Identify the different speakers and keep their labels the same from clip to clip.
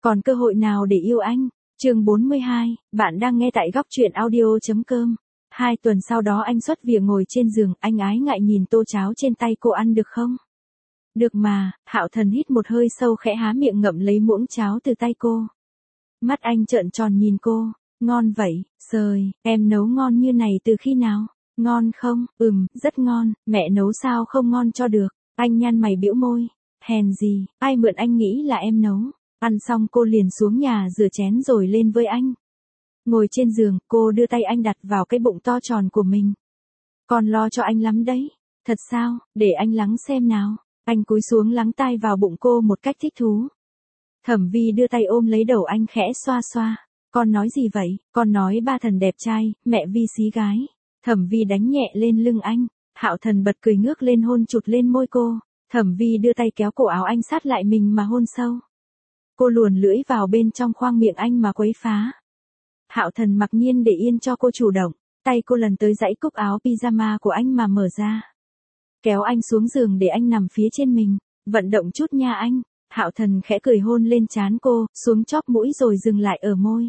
Speaker 1: Còn cơ hội nào để yêu anh? Chương 42, bạn đang nghe tại góc truyện audio.com. 2 tuần sau đó anh xuất viện ngồi trên giường, anh ái ngại nhìn tô cháo trên tay cô, ăn được không? Được mà. Hạo Thần hít một hơi sâu, khẽ há miệng ngậm lấy muỗng cháo từ tay cô. Mắt anh trợn tròn nhìn cô. Ngon vậy, sời, em nấu ngon như này từ khi nào? Ngon không? Rất ngon, mẹ nấu sao không ngon cho được. Anh nhăn mày bĩu môi. Hèn gì, ai mượn anh nghĩ là em nấu. Ăn xong cô liền xuống nhà rửa chén rồi lên với anh. Ngồi trên giường, cô đưa tay anh đặt vào cái bụng to tròn của mình. Con lo cho anh lắm đấy. Thật sao, để anh lắng xem nào. Anh cúi xuống lắng tai vào bụng cô một cách thích thú. Thẩm Vi đưa tay ôm lấy đầu anh khẽ xoa xoa. Con nói gì vậy? Con nói ba thần đẹp trai, mẹ Vi xí gái. Thẩm Vi đánh nhẹ lên lưng anh. Hạo Thần bật cười ngước lên hôn chụt lên môi cô. Thẩm Vi đưa tay kéo cổ áo anh sát lại mình mà hôn sâu. Cô luồn lưỡi vào bên trong khoang miệng anh mà quấy phá. Hạo Thần mặc nhiên để yên cho cô chủ động. Tay cô lần tới dãy cúc áo pyjama của anh mà mở ra. Kéo anh xuống giường để anh nằm phía trên mình. Vận động chút nha anh. Hạo Thần khẽ cười hôn lên trán cô, xuống chóp mũi rồi dừng lại ở môi.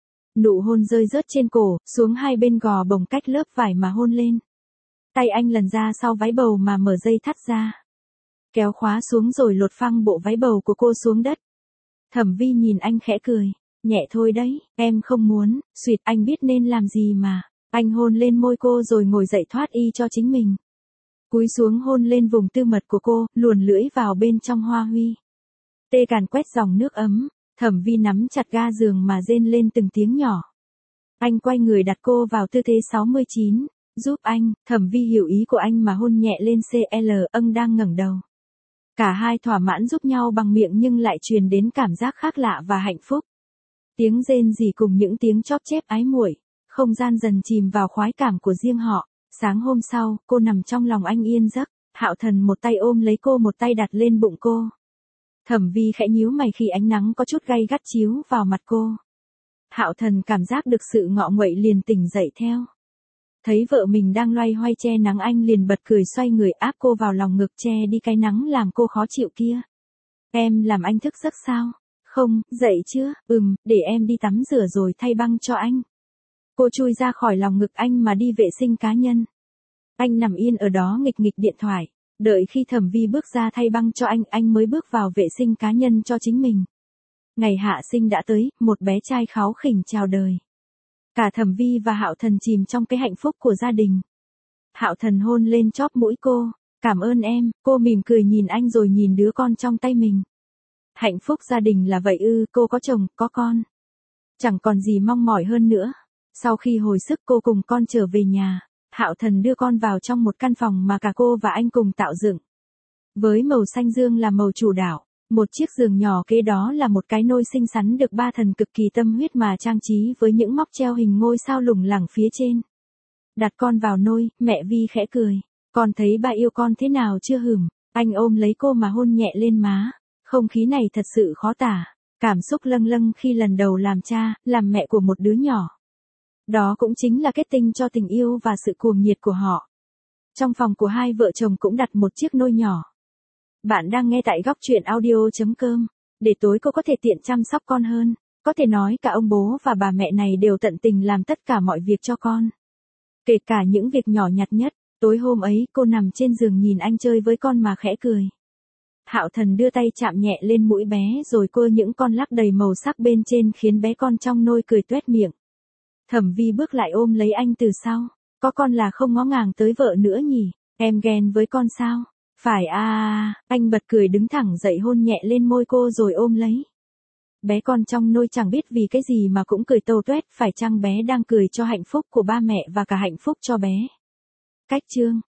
Speaker 1: Nụ hôn rơi rớt trên cổ, xuống hai bên gò bồng cách lớp vải mà hôn lên. Tay anh lần ra sau váy bầu mà mở dây thắt ra. Kéo khóa xuống rồi lột phăng bộ váy bầu của cô xuống đất. Thẩm Vi nhìn anh khẽ cười. Nhẹ thôi đấy, em không muốn, suyệt, anh biết nên làm gì mà. Anh hôn lên môi cô rồi ngồi dậy thoát y cho chính mình. Cúi xuống hôn lên vùng tư mật của cô, luồn lưỡi vào bên trong hoa huy. Tê càn quét dòng nước ấm. Thẩm Vi nắm chặt ga giường mà rên lên từng tiếng nhỏ. Anh quay người đặt cô vào tư thế 69. Giúp anh. Thẩm Vi hiểu ý của anh mà hôn nhẹ lên CL. Đang ngẩng đầu. Cả hai thỏa mãn giúp nhau bằng miệng nhưng lại truyền đến cảm giác khác lạ và hạnh phúc. Tiếng rên rỉ cùng những tiếng chóp chép ái muội. Không gian dần chìm vào khoái cảm của riêng họ. Sáng hôm sau, cô nằm trong lòng anh yên giấc. Hạo Thần một tay ôm lấy cô, một tay đặt lên bụng cô. Thẩm Vi khẽ nhíu mày khi ánh nắng có chút gay gắt chiếu vào mặt cô. Hạo Thần cảm giác được sự ngọ nguậy liền tỉnh dậy theo. Thấy vợ mình đang loay hoay che nắng, anh liền bật cười, xoay người áp cô vào lòng ngực che đi cái nắng làm cô khó chịu kia. Em làm anh thức giấc sao? Không, dậy chưa? Để em đi tắm rửa rồi thay băng cho anh. Cô chui ra khỏi lòng ngực anh mà đi vệ sinh cá nhân. Anh nằm yên ở đó nghịch nghịch điện thoại. Đợi khi Thẩm Vi bước ra thay băng cho anh mới bước vào vệ sinh cá nhân cho chính mình. Ngày hạ sinh đã tới, một bé trai kháu khỉnh chào đời. Cả Thẩm Vi và Hạo Thần chìm trong cái hạnh phúc của gia đình. Hạo Thần hôn lên chóp mũi cô. Cảm ơn em. Cô mỉm cười nhìn anh rồi nhìn đứa con trong tay mình. Hạnh phúc gia đình là vậy ư? Cô có chồng, có con. Chẳng còn gì mong mỏi hơn nữa. Sau khi hồi sức cô cùng con trở về nhà. Hạo Thần đưa con vào trong một căn phòng mà cả cô và anh cùng tạo dựng. Với màu xanh dương là màu chủ đạo, một chiếc giường nhỏ kế đó là một cái nôi xinh xắn được ba thần cực kỳ tâm huyết mà trang trí với những móc treo hình ngôi sao lủng lẳng phía trên. Đặt con vào nôi, mẹ Vi khẽ cười. Con thấy ba yêu con thế nào chưa hửm? Anh ôm lấy cô mà hôn nhẹ lên má. Không khí này thật sự khó tả. Cảm xúc lâng lâng khi lần đầu làm cha, làm mẹ của một đứa nhỏ. Đó cũng chính là kết tinh cho tình yêu và sự cuồng nhiệt của họ. Trong phòng của hai vợ chồng cũng đặt một chiếc nôi nhỏ. Bạn đang nghe tại góc truyện audio.com. Để tối cô có thể tiện chăm sóc con hơn. Có thể nói cả ông bố và bà mẹ này đều tận tình làm tất cả mọi việc cho con. Kể cả những việc nhỏ nhặt nhất. Tối hôm ấy cô nằm trên giường nhìn anh chơi với con mà khẽ cười. Hạo Thần đưa tay chạm nhẹ lên mũi bé rồi cưa những con lắc đầy màu sắc bên trên khiến bé con trong nôi cười toét miệng. Thẩm Vi bước lại ôm lấy anh từ sau. Có con là không ngó ngàng tới vợ nữa nhỉ? Em ghen với con sao? Phải à, anh bật cười đứng thẳng dậy hôn nhẹ lên môi cô rồi ôm lấy. Bé con trong nôi chẳng biết vì cái gì mà cũng cười tâu tuét, phải chăng bé đang cười cho hạnh phúc của ba mẹ và cả hạnh phúc cho bé? Cách chương